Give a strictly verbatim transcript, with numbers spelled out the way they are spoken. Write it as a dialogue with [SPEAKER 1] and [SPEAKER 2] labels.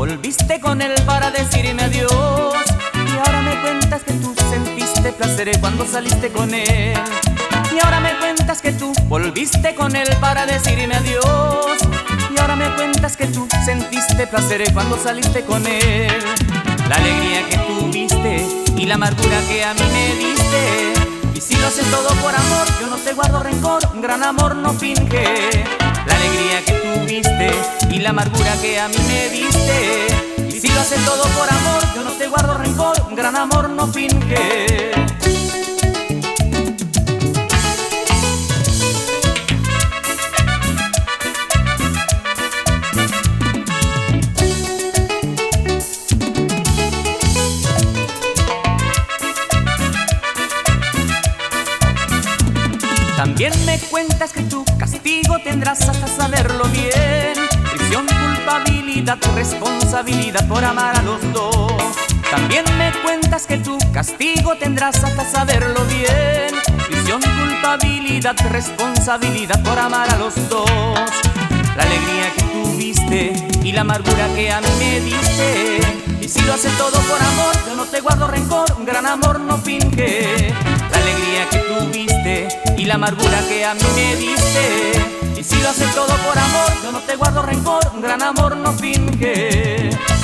[SPEAKER 1] volviste con él para decirme adiós. Y ahora me cuentas que tú sentiste placer cuando saliste con él. Y ahora me cuentas que tú volviste con él para decirme adiós. Y ahora me cuentas que tú sentiste placer cuando saliste con él. La alegría que tuviste y la amargura que a mí me diste. Y si lo haces todo por amor, yo no te guardo rencor, un gran amor no finge. La alegría que tuviste y la amargura que a mí me diste. Y si lo haces todo por amor, yo no te guardo rencor, un gran amor no finge. También me cuentas que tu castigo tendrás hasta saberlo bien. Prisión, culpabilidad, responsabilidad por amar a los dos. También me cuentas que tu castigo tendrás hasta saberlo bien. Prisión, culpabilidad, responsabilidad por amar a los dos. La alegría que tuviste y la amargura que a mí me diste. Y si lo haces todo por amor, yo no te guardo rencor, un gran amor no finge. La alegría que tuviste y la amargura que a mí me diste. Y si lo haces todo por amor, yo no te guardo rencor, un gran amor no finge.